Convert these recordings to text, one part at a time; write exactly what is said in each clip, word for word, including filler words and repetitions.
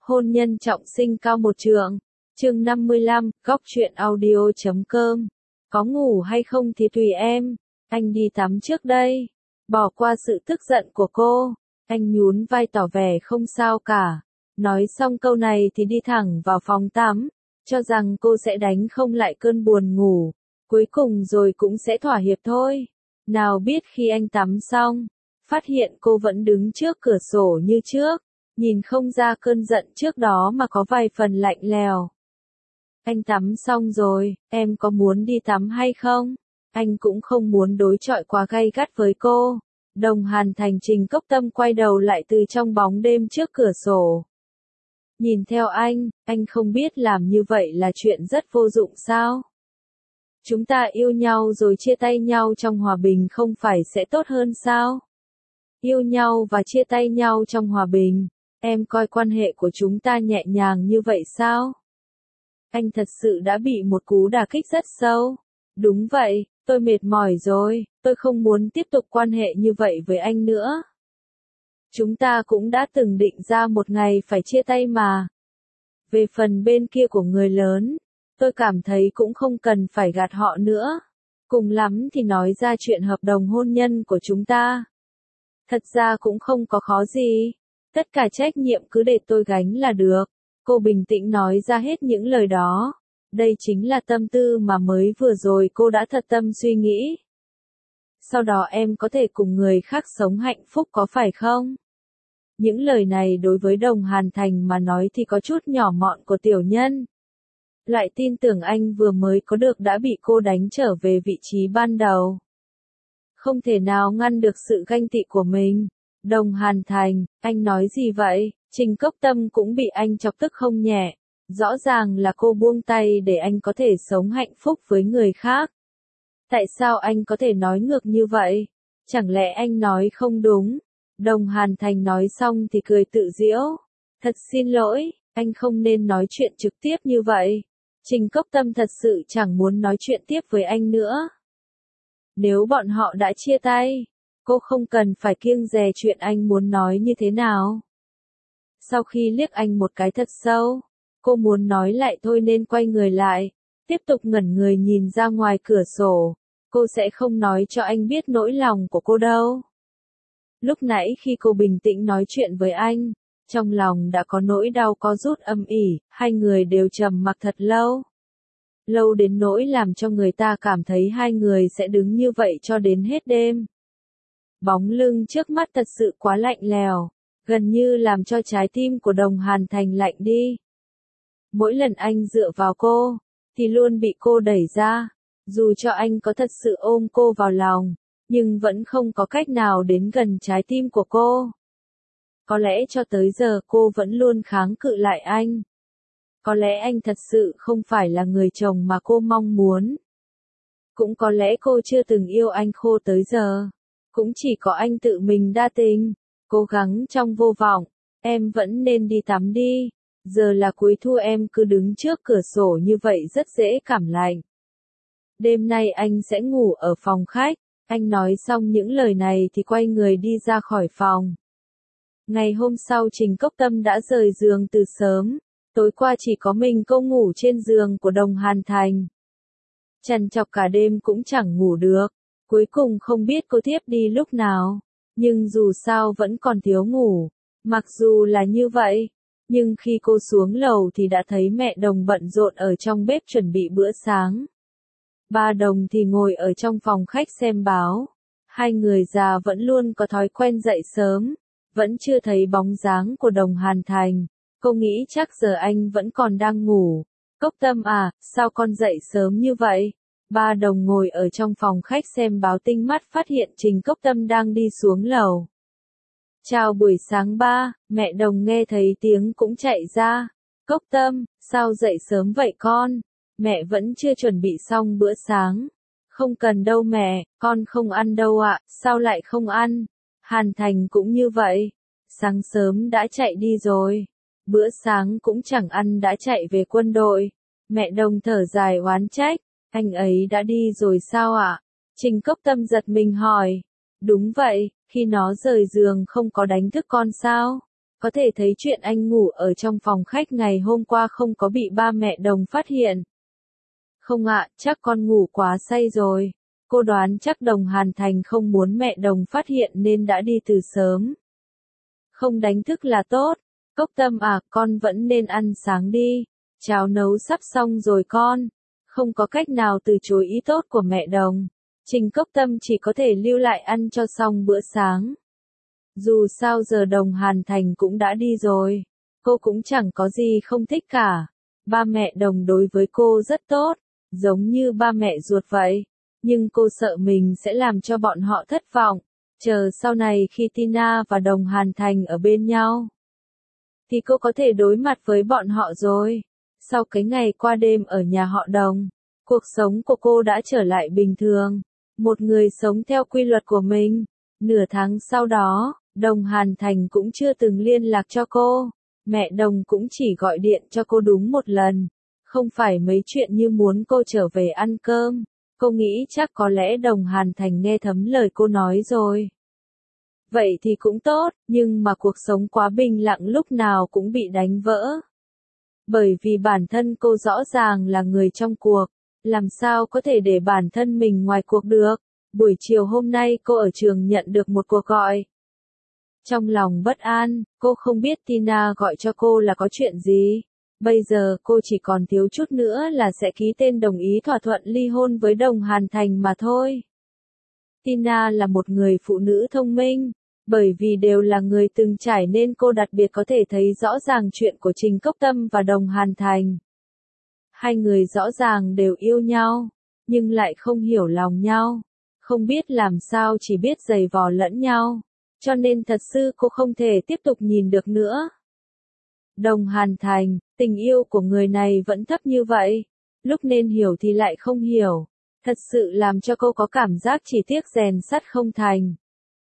Hôn nhân trọng sinh cao một trượng. Chương năm mươi lăm, góc truyện audio chấm com. Có ngủ hay không thì tùy em, anh đi tắm trước đây. Bỏ qua sự tức giận của cô, anh nhún vai tỏ vẻ không sao cả. Nói xong câu này thì đi thẳng vào phòng tắm, cho rằng cô sẽ đánh không lại cơn buồn ngủ, cuối cùng rồi cũng sẽ thỏa hiệp thôi. Nào biết khi anh tắm xong, phát hiện cô vẫn đứng trước cửa sổ như trước, nhìn không ra cơn giận trước đó mà có vài phần lạnh lèo. Anh tắm xong rồi, em có muốn đi tắm hay không? Anh cũng không muốn đối chọi quá gay gắt với cô. Đồng Hàn Thành Trình Cốc Tâm quay đầu lại từ trong bóng đêm trước cửa sổ. Nhìn theo anh, anh không biết làm như vậy là chuyện rất vô dụng sao? Chúng ta yêu nhau rồi chia tay nhau trong hòa bình không phải sẽ tốt hơn sao? Yêu nhau và chia tay nhau trong hòa bình, em coi quan hệ của chúng ta nhẹ nhàng như vậy sao? Anh thật sự đã bị một cú đả kích rất sâu. Đúng vậy, tôi mệt mỏi rồi, tôi không muốn tiếp tục quan hệ như vậy với anh nữa. Chúng ta cũng đã từng định ra một ngày phải chia tay mà. Về phần bên kia của người lớn, tôi cảm thấy cũng không cần phải gạt họ nữa. Cùng lắm thì nói ra chuyện hợp đồng hôn nhân của chúng ta. Thật ra cũng không có khó gì. Tất cả trách nhiệm cứ để tôi gánh là được. Cô bình tĩnh nói ra hết những lời đó. Đây chính là tâm tư mà mới vừa rồi cô đã thật tâm suy nghĩ. Sau đó em có thể cùng người khác sống hạnh phúc có phải không? Những lời này đối với Đồng Hàn Thành mà nói thì có chút nhỏ mọn của tiểu nhân. Loại tin tưởng anh vừa mới có được đã bị cô đánh trở về vị trí ban đầu. Không thể nào ngăn được sự ganh tị của mình. Đồng Hàn Thành, anh nói gì vậy? Trình Cốc Tâm cũng bị anh chọc tức không nhẹ. Rõ ràng là cô buông tay để anh có thể sống hạnh phúc với người khác. Tại sao anh có thể nói ngược như vậy? Chẳng lẽ anh nói không đúng? Đồng Hàn Thành nói xong thì cười tự giễu. Thật xin lỗi, anh không nên nói chuyện trực tiếp như vậy. Trình Cốc Tâm thật sự chẳng muốn nói chuyện tiếp với anh nữa. Nếu bọn họ đã chia tay, cô không cần phải kiêng dè chuyện anh muốn nói như thế nào. Sau khi liếc anh một cái thật sâu, cô muốn nói lại thôi nên quay người lại, tiếp tục ngẩn người nhìn ra ngoài cửa sổ. Cô sẽ không nói cho anh biết nỗi lòng của cô đâu. Lúc nãy khi cô bình tĩnh nói chuyện với anh, trong lòng đã có nỗi đau có rút âm ỉ, hai người đều trầm mặc thật lâu. Lâu đến nỗi làm cho người ta cảm thấy hai người sẽ đứng như vậy cho đến hết đêm. Bóng lưng trước mắt thật sự quá lạnh lèo, gần như làm cho trái tim của Đồng Hàn Thành lạnh đi. Mỗi lần anh dựa vào cô, thì luôn bị cô đẩy ra. Dù cho anh có thật sự ôm cô vào lòng, nhưng vẫn không có cách nào đến gần trái tim của cô. Có lẽ cho tới giờ cô vẫn luôn kháng cự lại anh. Có lẽ anh thật sự không phải là người chồng mà cô mong muốn. Cũng có lẽ cô chưa từng yêu anh khô tới giờ. Cũng chỉ có anh tự mình đa tình, cố gắng trong vô vọng. Em vẫn nên đi tắm đi. Giờ là cuối thu em cứ đứng trước cửa sổ như vậy rất dễ cảm lạnh. Đêm nay anh sẽ ngủ ở phòng khách. Anh nói xong những lời này thì quay người đi ra khỏi phòng. Ngày hôm sau Trình Cốc Tâm đã rời giường từ sớm. Tối qua chỉ có mình cô ngủ trên giường của Đồng Hàn Thành. Trằn trọc cả đêm cũng chẳng ngủ được. Cuối cùng không biết cô thiếp đi lúc nào. Nhưng dù sao vẫn còn thiếu ngủ. Mặc dù là như vậy, nhưng khi cô xuống lầu thì đã thấy mẹ Đồng bận rộn ở trong bếp chuẩn bị bữa sáng. Ba Đồng thì ngồi ở trong phòng khách xem báo. Hai người già vẫn luôn có thói quen dậy sớm. Vẫn chưa thấy bóng dáng của Đồng Hàn Thành. Cô nghĩ chắc giờ anh vẫn còn đang ngủ. Cốc Tâm à, sao con dậy sớm như vậy? Ba Đồng ngồi ở trong phòng khách xem báo tinh mắt phát hiện Trình Cốc Tâm đang đi xuống lầu. Chào buổi sáng ba, mẹ Đồng nghe thấy tiếng cũng chạy ra. Cốc Tâm, sao dậy sớm vậy con? Mẹ vẫn chưa chuẩn bị xong bữa sáng. Không cần đâu mẹ, con không ăn đâu ạ, sao lại không ăn? Hàn Thành cũng như vậy. Sáng sớm đã chạy đi rồi. Bữa sáng cũng chẳng ăn đã chạy về quân đội. Mẹ Đồng thở dài oán trách. Anh ấy đã đi rồi sao ạ? Trình Cốc Tâm giật mình hỏi. Đúng vậy, khi nó rời giường không có đánh thức con sao? Có thể thấy chuyện anh ngủ ở trong phòng khách ngày hôm qua không có bị ba mẹ Đồng phát hiện. Không ạ, chắc con ngủ quá say rồi. Cô đoán chắc Đồng Hàn Thành không muốn mẹ Đồng phát hiện nên đã đi từ sớm. Không đánh thức là tốt. Cốc Tâm à, con vẫn nên ăn sáng đi. Cháo nấu sắp xong rồi con. Không có cách nào từ chối ý tốt của mẹ Đồng. Trình Cốc Tâm chỉ có thể lưu lại ăn cho xong bữa sáng. Dù sao giờ Đồng Hàn Thành cũng đã đi rồi. Cô cũng chẳng có gì không thích cả. Ba mẹ Đồng đối với cô rất tốt, giống như ba mẹ ruột vậy. Nhưng cô sợ mình sẽ làm cho bọn họ thất vọng. Chờ sau này khi Tina và Đồng Hàn Thành ở bên nhau, thì cô có thể đối mặt với bọn họ rồi. Sau cái ngày qua đêm ở nhà họ Đồng, cuộc sống của cô đã trở lại bình thường. Một người sống theo quy luật của mình. Nửa tháng sau đó, Đồng Hàn Thành cũng chưa từng liên lạc cho cô. Mẹ Đồng cũng chỉ gọi điện cho cô đúng một lần. Không phải mấy chuyện như muốn cô trở về ăn cơm. Cô nghĩ chắc có lẽ Đồng Hàn Thành nghe thấm lời cô nói rồi. Vậy thì cũng tốt, nhưng mà cuộc sống quá bình lặng lúc nào cũng bị đánh vỡ. Bởi vì bản thân cô rõ ràng là người trong cuộc, làm sao có thể để bản thân mình ngoài cuộc được. Buổi chiều hôm nay cô ở trường nhận được một cuộc gọi. Trong lòng bất an, cô không biết Tina gọi cho cô là có chuyện gì. Bây giờ cô chỉ còn thiếu chút nữa là sẽ ký tên đồng ý thỏa thuận ly hôn với Đồng Hàn Thành mà thôi. Tina là một người phụ nữ thông minh, bởi vì đều là người từng trải nên cô đặc biệt có thể thấy rõ ràng chuyện của Trình Cốc Tâm và Đồng Hàn Thành. Hai người rõ ràng đều yêu nhau, nhưng lại không hiểu lòng nhau, không biết làm sao chỉ biết giày vò lẫn nhau, cho nên thật sự cô không thể tiếp tục nhìn được nữa. Đồng Hàn Thành, tình yêu của người này vẫn thấp như vậy, lúc nên hiểu thì lại không hiểu, thật sự làm cho cô có cảm giác chỉ tiếc rèn sắt không thành.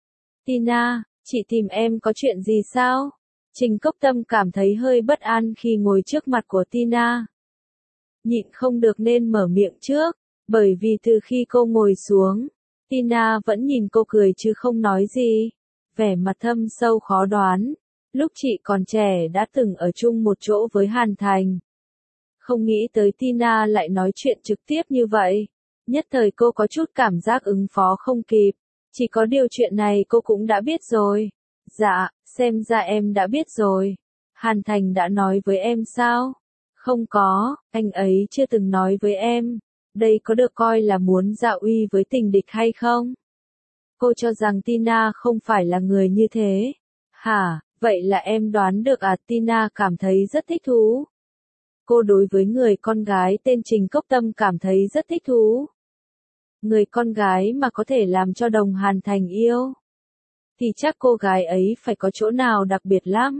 Tina, chị tìm em có chuyện gì sao? Trình Cốc Tâm cảm thấy hơi bất an khi ngồi trước mặt của Tina. Nhịn không được nên mở miệng trước, bởi vì từ khi cô ngồi xuống, Tina vẫn nhìn cô cười chứ không nói gì, vẻ mặt thâm sâu khó đoán. Lúc chị còn trẻ đã từng ở chung một chỗ với Hàn Thành. Không nghĩ tới Tina lại nói chuyện trực tiếp như vậy. Nhất thời cô có chút cảm giác ứng phó không kịp. Chỉ có điều chuyện này cô cũng đã biết rồi. Dạ, xem ra em đã biết rồi. Hàn Thành đã nói với em sao? Không có, anh ấy chưa từng nói với em. Đây có được coi là muốn dạ uy với tình địch hay không? Cô cho rằng Tina không phải là người như thế. Hả, vậy là em đoán được à? Tina cảm thấy rất thích thú. Cô đối với người con gái tên Trình Cốc Tâm cảm thấy rất thích thú. Người con gái mà có thể làm cho Đồng Hàn Thành yêu, thì chắc cô gái ấy phải có chỗ nào đặc biệt lắm.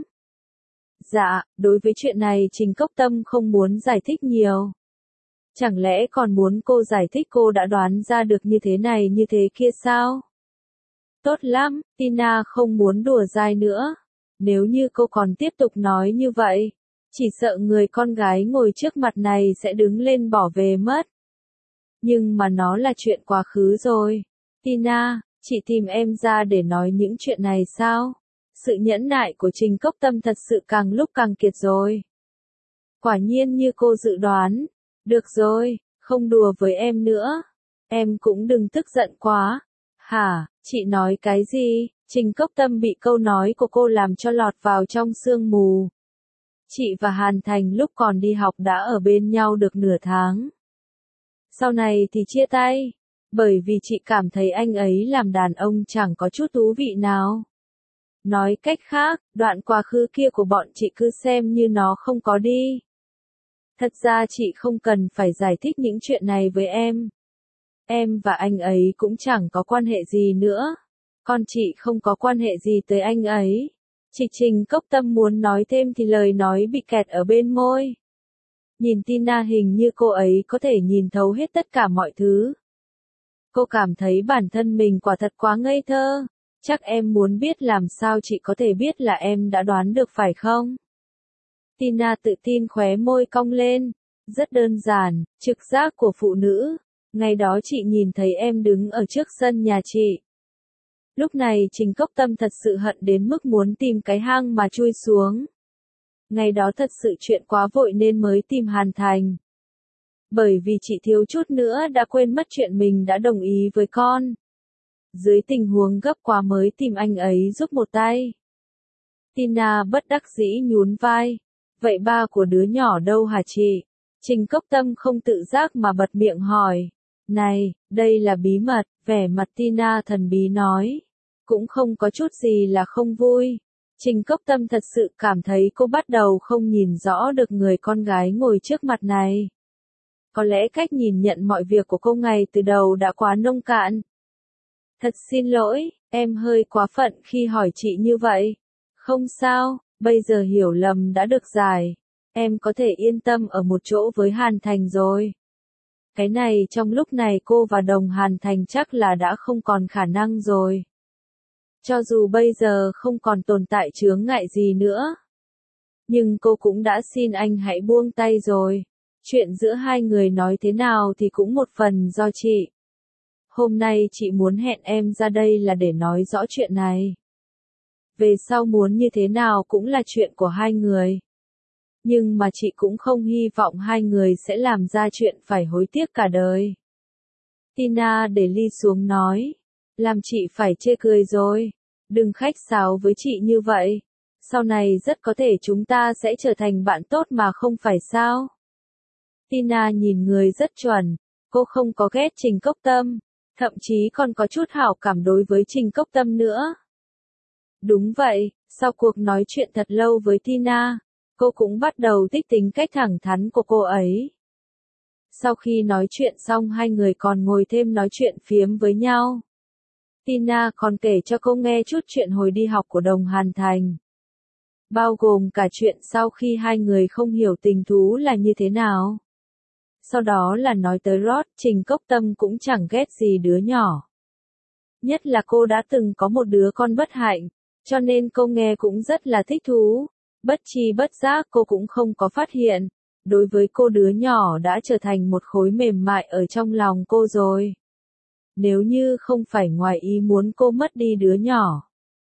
Dạ, đối với chuyện này Trình Cốc Tâm không muốn giải thích nhiều. Chẳng lẽ còn muốn cô giải thích cô đã đoán ra được như thế này như thế kia sao? Tốt lắm, Tina không muốn đùa dai nữa. Nếu như cô còn tiếp tục nói như vậy, chỉ sợ người con gái ngồi trước mặt này sẽ đứng lên bỏ về mất. Nhưng mà nó là chuyện quá khứ rồi. Tina, chị tìm em ra để nói những chuyện này sao? Sự nhẫn nại của Trình Cốc Tâm thật sự càng lúc càng kiệt rồi. Quả nhiên như cô dự đoán. Được rồi, không đùa với em nữa. Em cũng đừng tức giận quá. Hả, chị nói cái gì? Trình Cốc Tâm bị câu nói của cô làm cho lọt vào trong sương mù. Chị và Hàn Thành lúc còn đi học đã ở bên nhau được nửa tháng. Sau này thì chia tay, bởi vì chị cảm thấy anh ấy làm đàn ông chẳng có chút thú vị nào. Nói cách khác, đoạn quá khứ kia của bọn chị cứ xem như nó không có đi. Thật ra chị không cần phải giải thích những chuyện này với em. Em và anh ấy cũng chẳng có quan hệ gì nữa. Con chị không có quan hệ gì tới anh ấy. Chị Trình Cốc Tâm muốn nói thêm thì lời nói bị kẹt ở bên môi. Nhìn Tina hình như cô ấy có thể nhìn thấu hết tất cả mọi thứ. Cô cảm thấy bản thân mình quả thật quá ngây thơ. Chắc em muốn biết làm sao chị có thể biết là em đã đoán được phải không? Tina tự tin khóe môi cong lên. Rất đơn giản, trực giác của phụ nữ. Ngày đó chị nhìn thấy em đứng ở trước sân nhà chị. Lúc này Trình Cốc Tâm thật sự hận đến mức muốn tìm cái hang mà chui xuống. Ngày đó thật sự chuyện quá vội nên mới tìm Hàn Thành. Bởi vì chị thiếu chút nữa đã quên mất chuyện mình đã đồng ý với con. Dưới tình huống gấp quá mới tìm anh ấy giúp một tay. Tina bất đắc dĩ nhún vai. Vậy ba của đứa nhỏ đâu hả chị? Trình Cốc Tâm không tự giác mà bật miệng hỏi. Này, đây là bí mật, vẻ mặt Tina thần bí nói. Cũng không có chút gì là không vui. Trình Cốc Tâm thật sự cảm thấy cô bắt đầu không nhìn rõ được người con gái ngồi trước mặt này. Có lẽ cách nhìn nhận mọi việc của cô ngay từ đầu đã quá nông cạn. Thật xin lỗi, em hơi quá phận khi hỏi chị như vậy. Không sao, bây giờ hiểu lầm đã được giải. Em có thể yên tâm ở một chỗ với Hàn Thành rồi. Cái này trong lúc này cô và Đồng Hàn Thành chắc là đã không còn khả năng rồi. Cho dù bây giờ không còn tồn tại chướng ngại gì nữa. Nhưng cô cũng đã xin anh hãy buông tay rồi. Chuyện giữa hai người nói thế nào thì cũng một phần do chị. Hôm nay chị muốn hẹn em ra đây là để nói rõ chuyện này. Về sau muốn như thế nào cũng là chuyện của hai người. Nhưng mà chị cũng không hy vọng hai người sẽ làm ra chuyện phải hối tiếc cả đời. Tina để ly xuống nói. Làm chị phải chê cười rồi. Đừng khách sáo với chị như vậy. Sau này rất có thể chúng ta sẽ trở thành bạn tốt mà không phải sao? Tina nhìn người rất chuẩn. Cô không có ghét Trình Cốc Tâm. Thậm chí còn có chút hảo cảm đối với Trình Cốc Tâm nữa. Đúng vậy, sau cuộc nói chuyện thật lâu với Tina, cô cũng bắt đầu thích tính cách thẳng thắn của cô ấy. Sau khi nói chuyện xong hai người còn ngồi thêm nói chuyện phiếm với nhau. Tina còn kể cho cô nghe chút chuyện hồi đi học của Đồng Hàn Thành. Bao gồm cả chuyện sau khi hai người không hiểu tình thú là như thế nào. Sau đó là nói tới Rod, Trình Cốc Tâm cũng chẳng ghét gì đứa nhỏ. Nhất là cô đã từng có một đứa con bất hạnh, cho nên cô nghe cũng rất là thích thú. Bất chi bất giác cô cũng không có phát hiện, đối với cô đứa nhỏ đã trở thành một khối mềm mại ở trong lòng cô rồi. Nếu như không phải ngoài ý muốn cô mất đi đứa nhỏ,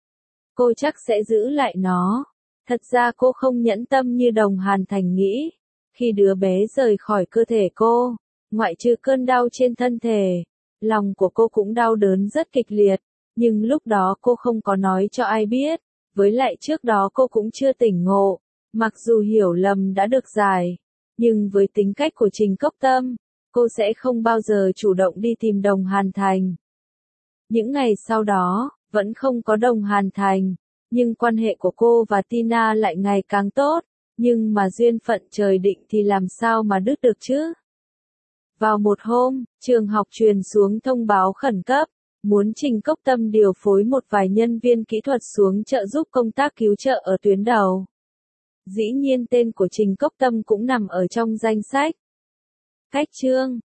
cô chắc sẽ giữ lại nó. Thật ra cô không nhẫn tâm như Đồng Hàn Thành nghĩ. Khi đứa bé rời khỏi cơ thể cô, ngoại trừ cơn đau trên thân thể, lòng của cô cũng đau đớn rất kịch liệt, nhưng lúc đó cô không có nói cho ai biết, với lại trước đó cô cũng chưa tỉnh ngộ, mặc dù hiểu lầm đã được giải, nhưng với tính cách của Trình Cốc Tâm, cô sẽ không bao giờ chủ động đi tìm Đồng Hàn Thành. Những ngày sau đó, vẫn không có Đồng Hàn Thành, nhưng quan hệ của cô và Tina lại ngày càng tốt. Nhưng mà duyên phận trời định thì làm sao mà đứt được chứ? Vào một hôm, trường học truyền xuống thông báo khẩn cấp, muốn Trình Cốc Tâm điều phối một vài nhân viên kỹ thuật xuống trợ giúp công tác cứu trợ ở tuyến đầu. Dĩ nhiên tên của Trình Cốc Tâm cũng nằm ở trong danh sách. Cách chương